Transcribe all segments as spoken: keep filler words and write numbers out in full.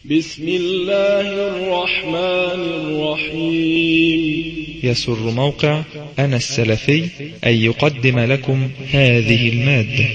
بسم الله الرحمن الرحيم. يسر موقع أنا السلفي أن يقدم لكم هذه المادة.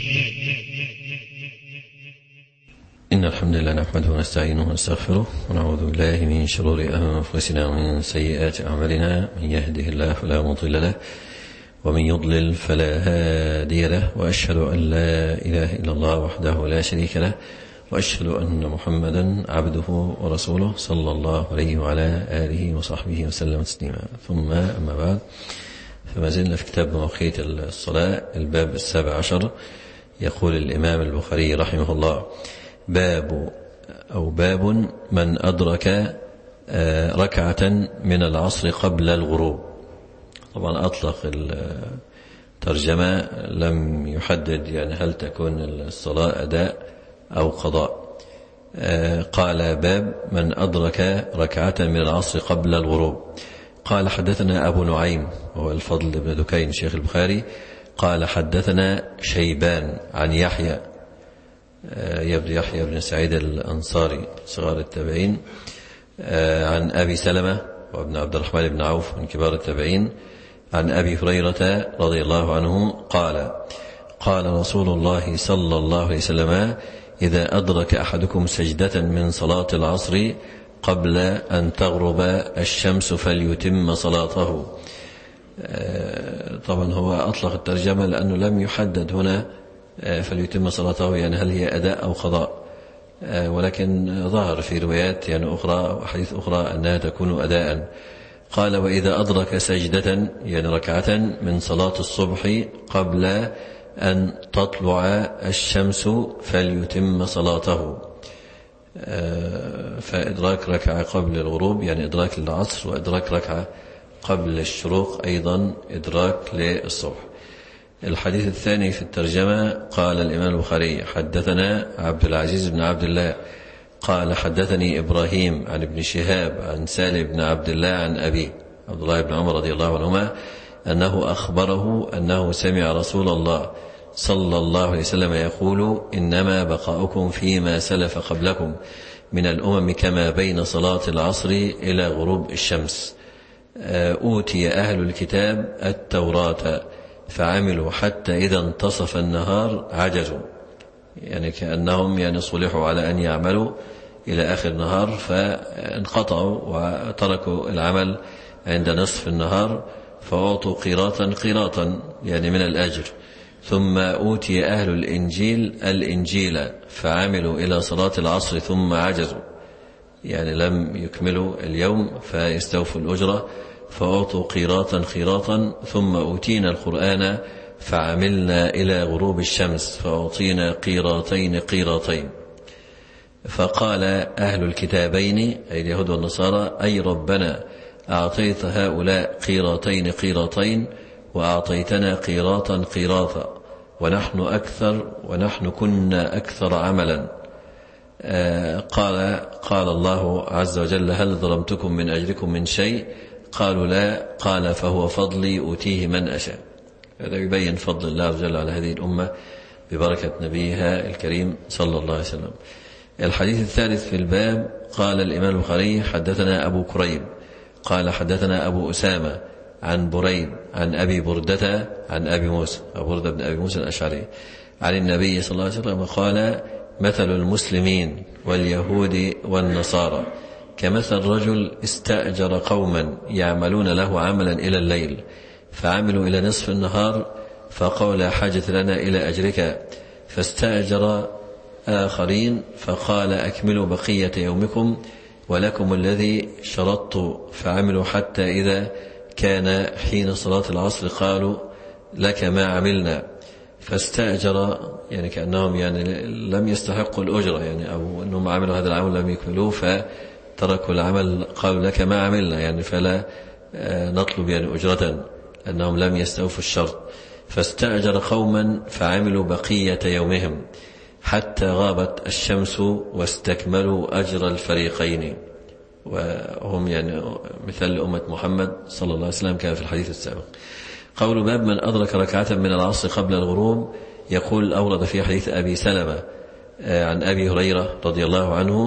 إن الحمد لله نحمده ونستعينه ونستغفره ونعوذ بالله من شرور أنفسنا ومن سيئات أعمالنا. من يهده الله فلا مضل له ومن يضلل فلا هادي له، وأشهد أن لا إله إلا الله وحده لا شريك له، وأشهد أن محمدا عبده ورسوله صلى الله عليه وعلى آله وصحبه وسلم تسليما. ثم أما بعد، فما زلنا في كتاب مواقيت الصلاة، الباب السابع عشر. يقول الإمام البخاري رحمه الله: باب أو باب من أدرك ركعة من العصر قبل الغروب. طبعا أطلق الترجمة، لم يحدد يعني هل تكون الصلاة أداء أو قضاء. قال: باب من أدرك ركعة من العصر قبل الغروب. قال: حدثنا أبو نعيم وهو الفضل بن دكين شيخ البخاري قال: حدثنا شيبان عن يحيى يبدو يحيى بن سعيد الأنصاري صغار التابعين، عن أبي سلمة وابن عبد الرحمن بن عوف من كبار التابعين، عن أبي هريرة رضي الله عنه قال: قال رسول الله صلى الله عليه وسلم: إذا أدرك أحدكم سجدة من صلاة العصر قبل أن تغرب الشمس فليتم صلاته. طبعا هو أطلق الترجمة لأنه لم يحدد هنا فليتم صلاته يعني هل هي أداء أو قضاء، ولكن ظهر في روايات يعني أخرى وحديث أخرى أنها تكون أداء. قال: وإذا أدرك سجدة يعني ركعة من صلاة الصبح قبل أن تطلع الشمس فليتم صلاته. فإدراك ركعة قبل الغروب يعني إدراك للعصر، وإدراك ركعة قبل الشروق أيضا إدراك للصبح. الحديث الثاني في الترجمة: قال الإمام البخاري: حدثنا عبد العزيز بن عبد الله قال: حدثني إبراهيم عن ابن شهاب عن سالم بن عبد الله عن أبي عبد الله بن عمر رضي الله عنهما أنه أخبره أنه سمع رسول الله صلى الله عليه وسلم يقول: إنما بقاؤكم فيما سلف قبلكم من الأمم كما بين صلاة العصر إلى غروب الشمس. أوتي أهل الكتاب التوراة فعملوا حتى إذا انتصف النهار عجزوا، يعني كأنهم يعني صلحوا على أن يعملوا إلى آخر النهار فانقطعوا وتركوا العمل عند نصف النهار، فأعطوا قيراطا قيراطا يعني من الأجر. ثم أوتي أهل الإنجيل الإنجيل فعملوا إلى صلاة العصر ثم عجزوا، يعني لم يكملوا اليوم فيستوفوا الأجرة، فأعطوا قيراطا قيراطا. ثم أوتينا القرآن فعملنا إلى غروب الشمس فأعطينا قيراطين قيراطين. فقال أهل الكتابين أي اليهود والنصارى: أي ربنا أعطيت هؤلاء قيراطين قيراطين وأعطيتنا قيراطا قيراطا ونحن أكثر ونحن كنا أكثر عملا. قال قال الله عز وجل: هل ظلمتكم من أجلكم من شيء؟ قالوا لا. قال: فهو فضلي أوتيه من أشاء. هذا يبين فضل الله عز وجل على هذه الأمة ببركة نبيها الكريم صلى الله عليه وسلم. الحديث الثالث في الباب: قال الإمام البخاري: حدثنا أبو كريب قال: حدثنا أبو أسامة عن بريد عن أبي بردة عن أبي موسى أبو بردة بن أبي موسى الأشعري عن النبي صلى الله عليه وسلم قال: مثل المسلمين واليهود والنصارى كمثل رجل استأجر قوما يعملون له عملا إلى الليل، فعملوا إلى نصف النهار فقالوا: لا حاجة لنا إلى أجرك. فاستأجر آخرين فقال: أكملوا بقية يومكم ولكم الذي شرطت. فعملوا حتى إذا كان حين صلاة العصر قالوا: لك ما عملنا. فاستأجر يعني كأنهم يعني لم يستحقوا الأجرة، يعني أو أنهم عملوا هذا العمل لم يكملوه فتركوا العمل، قالوا: لك ما عملنا، يعني فلا نطلب يعني أجرة، أنهم لم يستوفوا الشرط. فاستأجر قوما فعملوا بقية يومهم حتى غابت الشمس واستكملوا أجر الفريقين، وهم يعني مثل أمة محمد صلى الله عليه وسلم كان في الحديث السابق. قول: باب من أدرك ركعة من العصر قبل الغروب. يقول: أورد في حديث أبي سلمة عن أبي هريرة رضي الله عنه: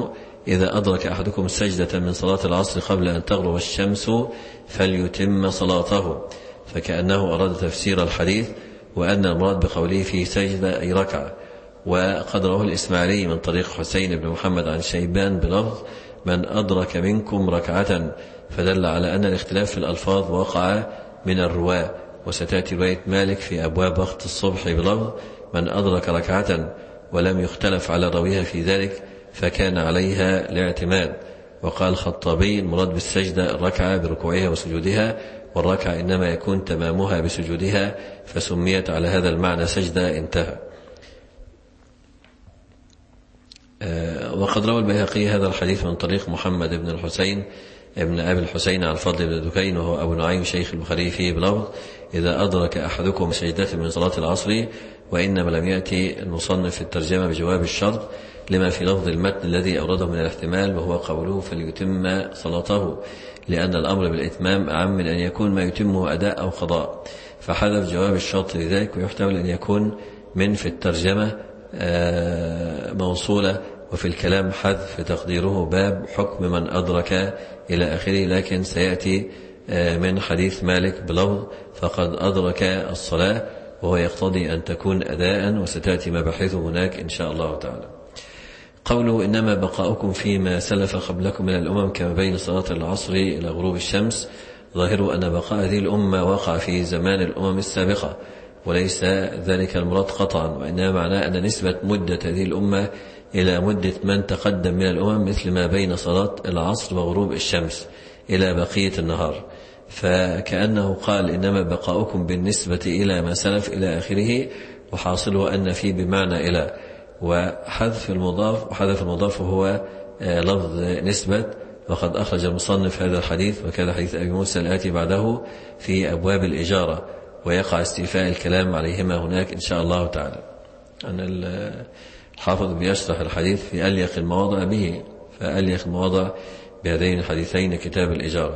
إذا أدرك أحدكم سجدة من صلاة العصر قبل أن تغرب الشمس فليتم صلاته، فكأنه أراد تفسير الحديث وأن المراد بقوله في سجدة أي ركعة. وقد رواه الإسماعيلي من طريق حسين بن محمد عن شيبان بلفظ من أدرك منكم ركعة، فدل على أن الاختلاف في الألفاظ وقع من الرواة. وستأتي رواية مالك في أبواب وقت الصبح بلفظ من أدرك ركعة، ولم يختلف على راويها في ذلك فكان عليها الاعتماد. وقال الخطابي المراد بالسجدة الركعة بركوعها وسجودها، والركعة إنما يكون تمامها بسجودها، فسميت على هذا المعنى سجدة. انتهى. وقد روى البيهقي هذا الحديث من طريق محمد بن الحسين ابن أبي الحسين عن الفضل بن دكين وهو أبو نعيم شيخ البخاري فيه بلفظ إذا أدرك أحدكم سجدة من صلاة العصر، وإنما لم يأتي المصنف في الترجمة بجواب الشرط لما في لفظ المتن الذي أورده من الاحتمال، وهو قوله فليتم صلاته، لأن الأمر بالإتمام أعم من أن يكون ما يتمه أداء أو قضاء، فحذف جواب الشرط لذلك. ويحتمل أن يكون من في الترجمة موصولة، وفي الكلام حذف تقديره باب حكم من أدرك إلى آخره، لكن سيأتي من حديث مالك بلفظ فقد أدرك الصلاة، وهو يقتضي أن تكون أداء، وستأتي مباحثه هناك إن شاء الله تعالى. قوله إنما بقاؤكم فيما سلف قبلكم من الأمم كما بين صلاة العصر إلى غروب الشمس، ظاهر أن بقاء هذه الأمة وقع في زمان الأمم السابقة، وليس ذلك المراد قطعا، وإنما معناه أن نسبة مدة هذه الأمة إلى مدة من تقدم من الأمم مثل ما بين صلاة العصر وغروب الشمس إلى بقية النهار، فكأنه قال إنما بقاؤكم بالنسبة إلى ما سلف إلى آخره، وحاصله أن فيه بمعنى إلى، وحذف المضاف وحذف المضاف هو لفظ نسبة. وقد أخرج المصنف هذا الحديث وكذا حديث أبي موسى الآتي بعده في أبواب الإجارة، ويقع استيفاء الكلام عليهما هناك إن شاء الله تعالى. أن الحافظ بيشرح الحديث في أليق المواضع به، فأليق المواضع بهذين الحديثين كتاب الإجارة،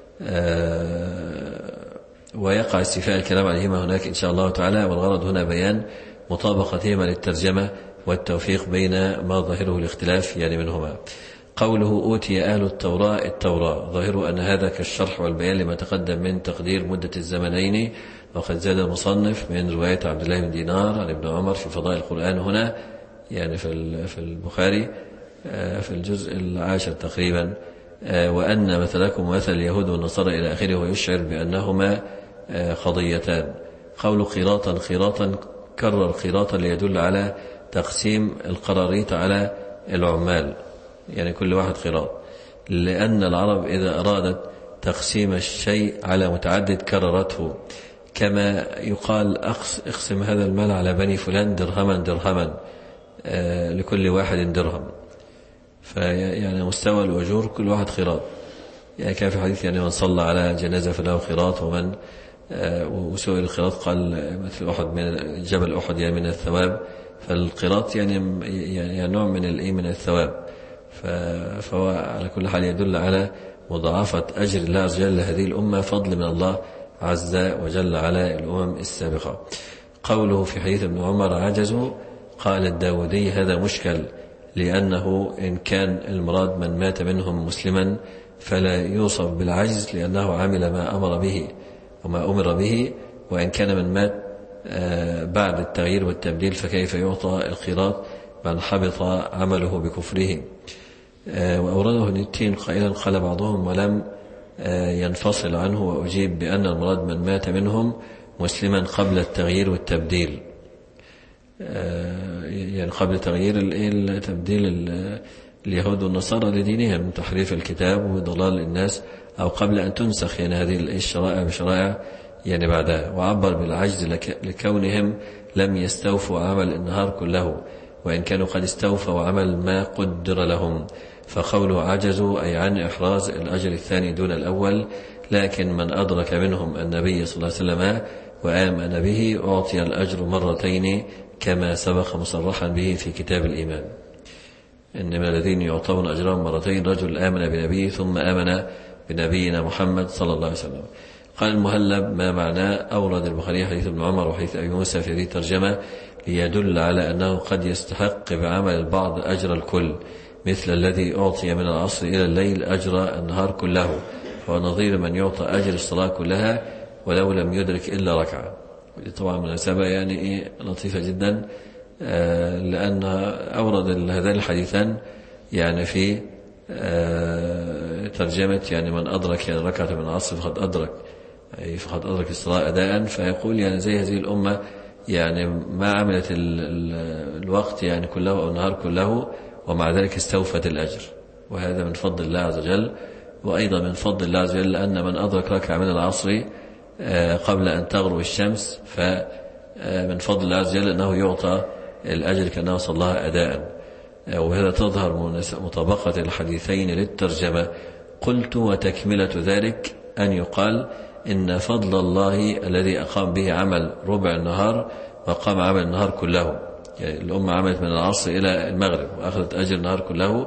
ويقع استيفاء الكلام عليهما هناك إن شاء الله تعالى. والغرض هنا بيان مطابقتهما للترجمة والتوفيق بين ما ظاهره الاختلاف يعني منهما. قوله أوتي أهل التوراة التوراة، ظاهره أن هذا كالشرح والبيان لما تقدم من تقدير مدة الزمنين. وقد زاد المصنف من رواية عبد الله بن دينار عن ابن عمر في فضائل القرآن هنا، يعني في البخاري في الجزء العاشر تقريبا، وأن مثلكم مثل اليهود والنصارى إلى آخره، ويشعر بأنهما قضيتان. قول قيراطا قيراطا كرر قيراطا ليدل على تقسيم القراريط على العمال، يعني كل واحد قيراط، لأن العرب إذا أرادت تقسيم الشيء على متعدد كررته، كما يقال اقسم هذا المال على بني فلان درهما درهما، لكل واحد درهم، فيعني مستوى الأجور كل واحد قيراط. يعني كان في حديث يعني من صلى على جنازة فله قيراط، ومن وسئل القيراط قال مثل أحد من جبل أحد يعني من الثواب، فالقيراط يعني يعني نوع من الايه من الثواب، فهو على كل حال يدل على مضاعفة أجر الله عز وجل لهذه الأمة، فضل من الله عز وجل على الأمم السابقة. قوله في حديث ابن عمر عجزوا، قال الداودي هذا مشكل، لأنه إن كان المراد من مات منهم مسلما فلا يوصف بالعجز، لأنه عمل ما أمر به وما أمر به، وإن كان من مات بعد التغيير والتبديل فكيف يعطى القيراط من حبط عمله بكفره. وأورده النتين قائلا قال بعضهم ولم ينفصل عنه، وأجيب بأن المراد من مات منهم مسلما قبل التغيير والتبديل، يعني قبل تغيير التبديل اليهود والنصارى لدينهم، تحريف الكتاب وضلال الناس، أو قبل أن تنسخ يعني هذه الشرائع بشرائع يعني بعدها. وعبر بالعجز لكونهم لم يستوفوا عمل النهار كله، وإن كانوا قد استوفوا عمل ما قدر لهم، فقوله عجزوا أي عن إحراز الأجر الثاني دون الأول. لكن من أدرك منهم النبي صلى الله عليه وسلم وآمن به أعطي الأجر مرتين، كما سبق مصرحا به في كتاب الإيمان. إنما الذين يعطون أجرهم مرتين رجل آمن بنبيه ثم آمن بنبينا محمد صلى الله عليه وسلم. قال المهلب ما معناه؟ أورد البخاري حديث ابن عمر وحديث أبي موسى في هذه الترجمة ليدل على أنه قد يستحق بعمل البعض أجر الكل، مثل الذي أعطي من العصر إلى الليل أجر النهار كله، ونظير من يعطى أجر الصلاة كلها ولو لم يدرك إلا ركعة. طبعا مناسبة يعني إيه لطيفة جدا، آه لأنها أورد هذان الحديثان يعني في آه ترجمة يعني من أدرك يعني ركعة من العصر فقد أدرك، أي فقد أدرك الصلاة أداء. فيقول يعني زي هذه الأمة يعني ما عملت ال ال الوقت يعني كله أو النهار كله ومع ذلك استوفت الأجر، وهذا من فضل الله عز وجل. وأيضا من فضل الله عز وجل أن من أدرك ركعة من العصر قبل أن تغرب الشمس فمن فضل الله عز وجل أنه يعطى الأجر كأنه صلاها أداء. وهذا تظهر مطابقة الحديثين للترجمة. قلت وتكملة ذلك أن يقال إن فضل الله الذي أقام به عمل ربع النهار وقام عمل النهار كله، يعني الأمة عملت من العصر إلى المغرب وأخذت أجر النهار كله.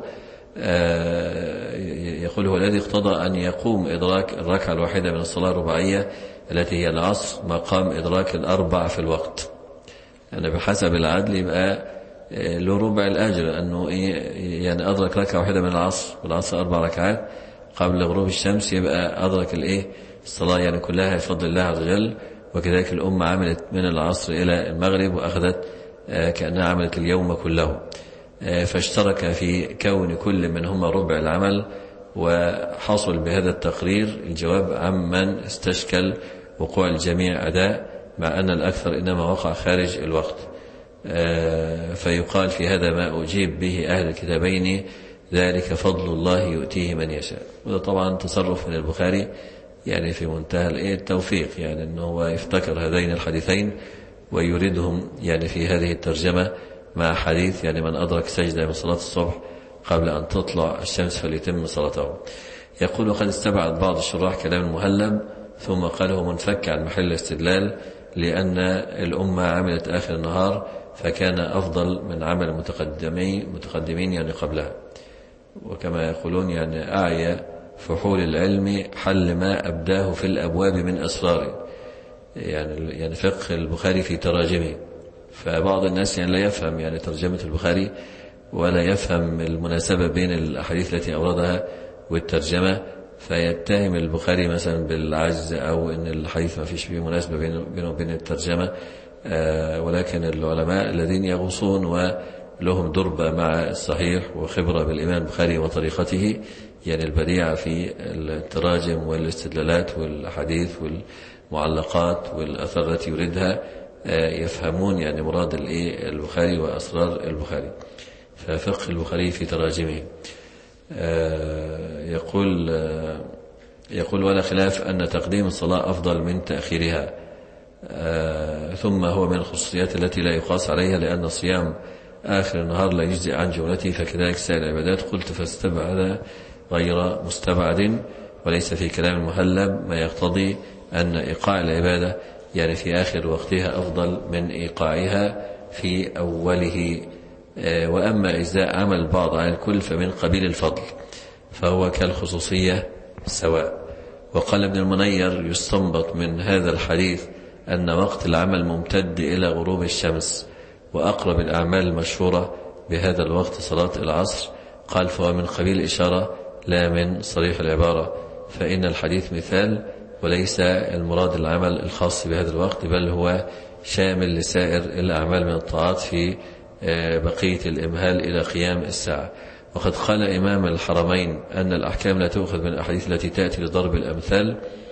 يقول هو الذي اقتضى أن يقوم إدراك الركعة الواحدة من الصلاة الرباعية التي هي العصر مقام إدراك الأربع في الوقت. يعني بحسب العدل يبقى له ربع الأجر، أنه يعني أدرك ركعة واحدة من العصر، والعصر أربع ركعات قبل غروب الشمس، يبقى أدرك الإيه الصلاة يعني كلها بفضل الله عز وجل. وكذلك الأمة عملت من العصر إلى المغرب وأخذت كأنها عملت اليوم كله، فاشترك في كون كل منهما ربع العمل. وحصل بهذا التقرير الجواب عمن استشكل وقوع الجميع أداء، مع أن الأكثر إنما وقع خارج الوقت. فيقال في هذا ما أجيب به أهل الكتابين ذلك فضل الله يؤتيه من يشاء. وده طبعا تصرف من البخاري يعني في منتهى التوفيق، يعني أنه هو يفتكر هذين الحديثين ويريدهم يعني في هذه الترجمة مع حديث يعني من أدرك سجدة من صلاة الصبح قبل أن تطلع الشمس فليتم صلاته. يقول وقد استبعد بعض الشراح كلام المهلب ثم قاله منفك عن محل الاستدلال، لأن الأمة عملت آخر النهار فكان أفضل من عمل متقدمين متقدمين يعني قبلها. وكما يقولون يعني أعيا فحول العلم حل ما أبداه في الأبواب من أسراره، يعني يعني فقه البخاري في تراجمه. فبعض الناس يعني لا يفهم يعني ترجمة البخاري ولا يفهم المناسبة بين الأحاديث التي أوردها والترجمة، فيتهم البخاري مثلا بالعجز أو أن الحديث ما فيش فيه مناسبة بينه وبين الترجمة. ولكن العلماء الذين يغوصون ولهم دربة مع الصحيح وخبرة بالإمام البخاري وطريقته يعني البديعة في التراجم والاستدلالات والحديث والمعلقات والأثر التي يريدها، يفهمون يعني مراد البخاري وأسرار البخاري. ففقه البخاري في تراجمه. يقول يقول ولا خلاف أن تقديم الصلاة أفضل من تأخيرها، ثم هو من الخصوصيات التي لا يقاس عليها، لأن صيام آخر النهار لا يجزئ عن جملته، فكذلك سائر العبادات. قلت فاستبعد غير مستبعد، وليس في كلام المهلب ما يقتضي أن إيقاع العبادة يعني في آخر وقتها أفضل من إيقاعها في أوله. وأما إجزاء عمل البعض عن الكل فمن قبيل الفضل، فهو كالخصوصية سواء. وقال ابن المنير يستنبط من هذا الحديث أن وقت العمل ممتد إلى غروب الشمس، وأقرب الأعمال المشهورة بهذا الوقت صلاة العصر. قال فهو من قبيل إشارة لا من صريح العبارة، فإن الحديث مثال وليس المراد العمل الخاص بهذا الوقت، بل هو شامل لسائر الأعمال من الطاعات في بقية الإمهال إلى قيام الساعة. وقد قال إمام الحرمين أن الأحكام لا تؤخذ من الأحاديث التي تأتي لضرب الأمثال.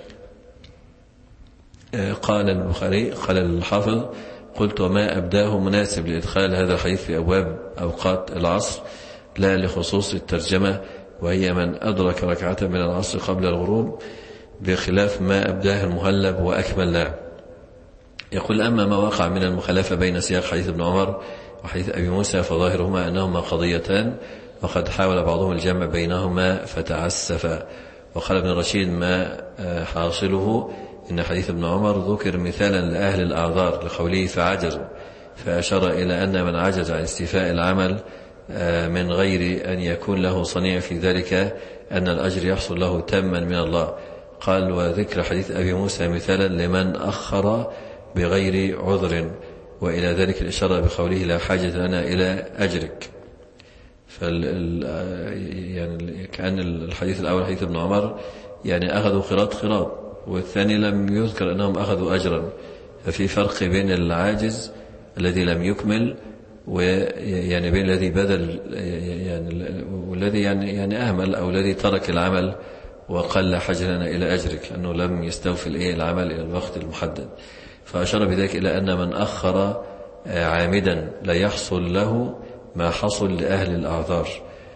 قال البخاري قال الحافظ قلت وما أبداه مناسب لإدخال هذا الحديث في أبواب أوقات العصر لا لخصوص الترجمة، وهي من أدرك ركعة من العصر قبل الغروب، بخلاف ما أبداه المهلب وأكملناه. يقول أما ما وقع من المخالفة بين سياق حديث ابن عمر وحديث أبي موسى فظاهرهما أنهما قضيتان، وقد حاول بعضهم الجمع بينهما فتعسف. وقال ابن رشيد ما حاصله إن حديث ابن عمر ذكر مثالا لأهل الأعذار لقوله فعجزوا، فأشار إلى أن من عجز عن استيفاء العمل من غير أن يكون له صنيع في ذلك أن الأجر يحصل له تاما من الله. قال وذكر حديث أبي موسى مثالا لمن أخر بغير عذر، وإلى ذلك الإشارة بقوله لا حاجة لنا إلى أجرك. فال يعني كأن الحديث الأول حديث ابن عمر يعني أخذوا قراط قراط، والثاني لم يذكر أنهم أخذوا أجرا. ففي فرق بين العاجز الذي لم يكمل ويعني بين الذي بذل يعني والذي يعني يعني أهمل أو الذي ترك العمل وقل حجرنا إلى أجرك لأنه لم يستوفي العمل إلى الوقت المحدد. فأشار بذلك إلى أن من أخر عامدا لا يحصل له ما حصل لأهل الأعذار،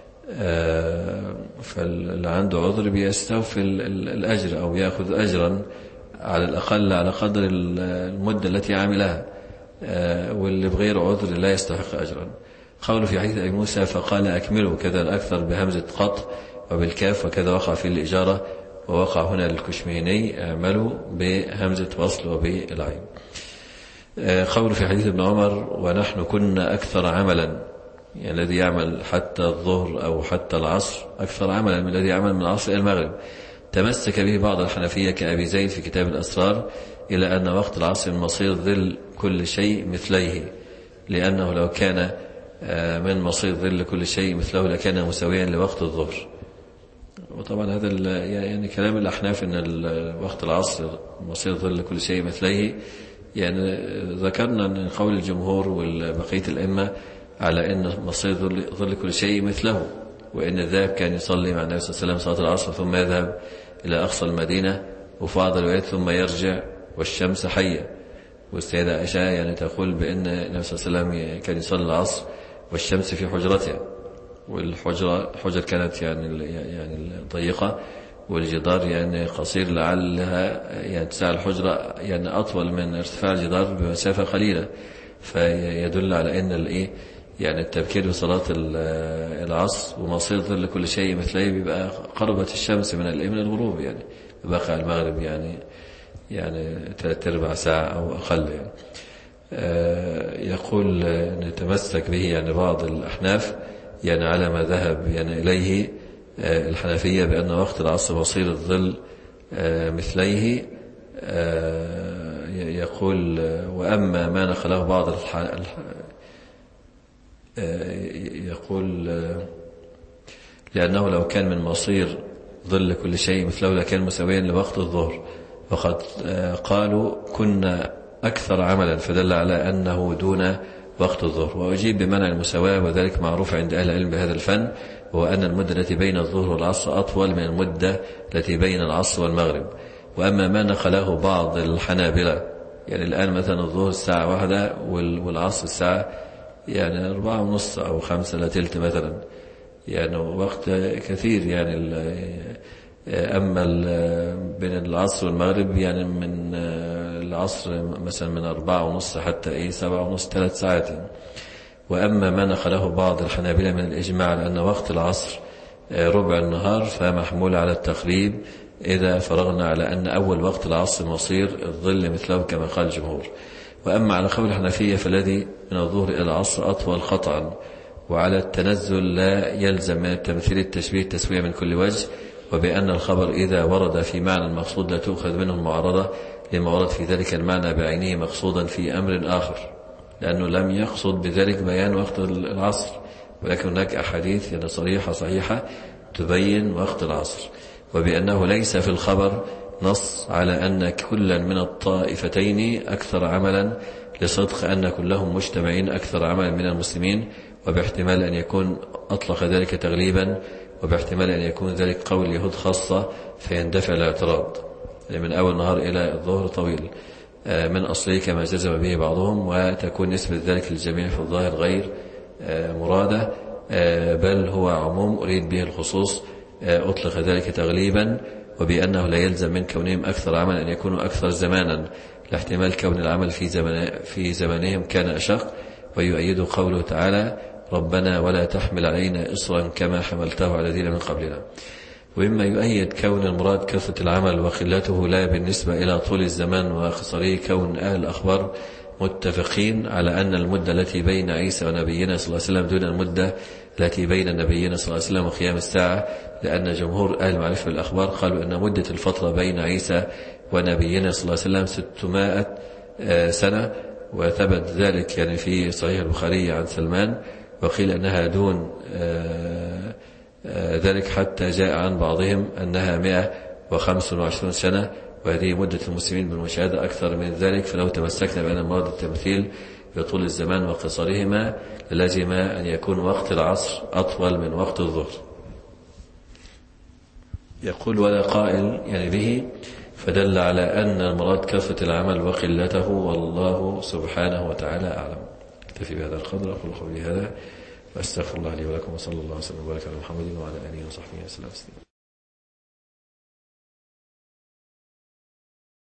فاللي عنده عذر بيستوفي الأجر أو يأخذ أجرا على الأقل على قدر المدة التي عملها، واللي بغير عذر لا يستحق أجرا. قوله في حديث أبي موسى فقال أكملوا كذا الأكثر بهمزة قطع وبالكاف، وكذا وقع في الإجارة، ووقع هنا للكشميني اعملوا بهمزة وصل وبالعين. قوله في حديث ابن عمر ونحن كنا أكثر عملا، يعني الذي يعمل حتى الظهر أو حتى العصر أكثر عملا من الذي يعمل من العصر إلى المغرب. تمسك به بعض الحنفية كأبي زيد في كتاب الأسرار إلى أن وقت العصر من مصير ظل كل شيء مثليه، لأنه لو كان من مصير ظل كل شيء مثله لكان مساويا لوقت الظهر. وطبعا هذا يعني كلام الأحناف أن وقت العصر مصير ظل كل شيء مثليه، يعني ذكرنا أن قول الجمهور والبقية الأئمة على أن مصير ظل كل شيء مثله، وأن الذهب كان يصلي مع النبي صلى الله عليه وسلم صلاة العصر ثم يذهب إلى أقصى المدينة وفي بعض الروايات ثم يرجع والشمس حية. والسيدة عائشة يعني تقول بأن النبي صلى الله عليه وسلم كان يصلي العصر والشمس في حجرتها، والحجرة حجر كانت يعني يعني ضيقة والجدار يعني قصير، لعلها يعني اتساع الحجرة يعني أطول من ارتفاع الجدار بمسافة قليلة، فيدل على أن الإيه يعني التبكير بصلاة العصر ومصير ظل كل شيء مثله بيبقى قربت الشمس من من الغروب، يعني بقى المغرب يعني يعني ثلاث أرباع ساعة أو أقل. يعني يقول نتمسك به يعني بعض الأحناف يعني على ما ذهب يعني إليه الحنفية بأن وقت العصر مصير الظل مثليه. يقول وأما ما نقله بعض الح... يقول لأنه لو كان من مصير ظل كل شيء مثله لكان مساويا لوقت الظهر، وقد قالوا كنا أكثر عملا، فدل على أنه دون وقت الظهر. وأجيب بمنع المساواة، وذلك معروف عند أهل العلم بهذا الفن، وهو أن المدة التي بين الظهر والعصر أطول من المدة التي بين العصر والمغرب. وأما ما نقله بعض الحنابلة يعني الآن مثلا الظهر الساعة واحدة والعصر الساعة يعني أربعة ونص أو خمسة لا تلت مثلا، يعني وقت كثير. يعني أما بين العصر والمغرب يعني من العصر مثلا من أربعة ونص حتى إيه سبعة ونص ثلاث ساعات. وأما ما نقله بعض الحنابلة من الإجماع على أن وقت العصر ربع النهار فمحمول على التقريب إذا فرغنا على أن أول وقت العصر مصير الظل مثله كما قال الجمهور. وأما على قول الحنفية فالذي من الظهر إلى العصر أطول قطعا، وعلى التنزل لا يلزم من التمثيل التشبيه التسوية من كل وجه، وبأن الخبر إذا ورد في معنى المقصود لا تؤخذ منه المعارضة لما ورد في ذلك المعنى بعينه مقصودا في أمر آخر، لأنه لم يقصد بذلك بيان وقت العصر، ولكن هناك أحاديث يعني صريحة صحيحة تبين وقت العصر. وبأنه ليس في الخبر نص على أن كلا من الطائفتين أكثر عملا لصدق أن كلهم مجتمعين أكثر عملا من المسلمين، وباحتمال أن يكون أطلق ذلك تغليبا، وباحتمال أن يكون ذلك قول اليهود خاصة فيندفع الاعتراض، يعني من أول نهار إلى الظهر طويل من أصله كما جزم به بعضهم، وتكون نسبة ذلك للجميع في الظاهر غير مرادة، بل هو عموم أريد به الخصوص أطلق ذلك تغليبا. وبأنه لا يلزم من كونهم أكثر عملا أن يكونوا أكثر زمانا، لاحتمال كون العمل في زمن في زمانهم كان أشق. ويؤيد قوله تعالى ربنا ولا تحمل علينا إصرا كما حملته على الذين من قبلنا. ومما يؤيد كون المراد كثرة العمل وقلته لا بالنسبة إلى طول الزمان وقصره كون أهل الأخبار متفقين على أن المدة التي بين عيسى ونبينا صلى الله عليه وسلم دون المدة التي بين نبينا صلى الله عليه وسلم وقيام الساعة، لأن جمهور أهل المعرفة بالأخبار قالوا أن مدة الفترة بين عيسى ونبينا صلى الله عليه وسلم ستمائة سنة، وثبت ذلك يعني في صحيح البخاري عن سلمان وقيل أنها دون ذلك حتى جاء عن بعضهم أنها مئة وخمس وعشرون سنة، وهذه مدة المسلمين بالمشاهدة أكثر من ذلك. فلو تمسكنا بأن مراد التمثيل بطول الزمان وقصرهما للزم أن يكون وقت العصر أطول من وقت الظهر. يقول ولا قائل يعني به، فدل على أن المراد كثرة العمل وقلته، والله سبحانه وتعالى أعلم. اكتفي بهذا القدر، أقول قولي هذا وأستغفر الله لي ولكم، وصلى الله وسلم وبارك على محمد وعلى آله وصحبه وسلم.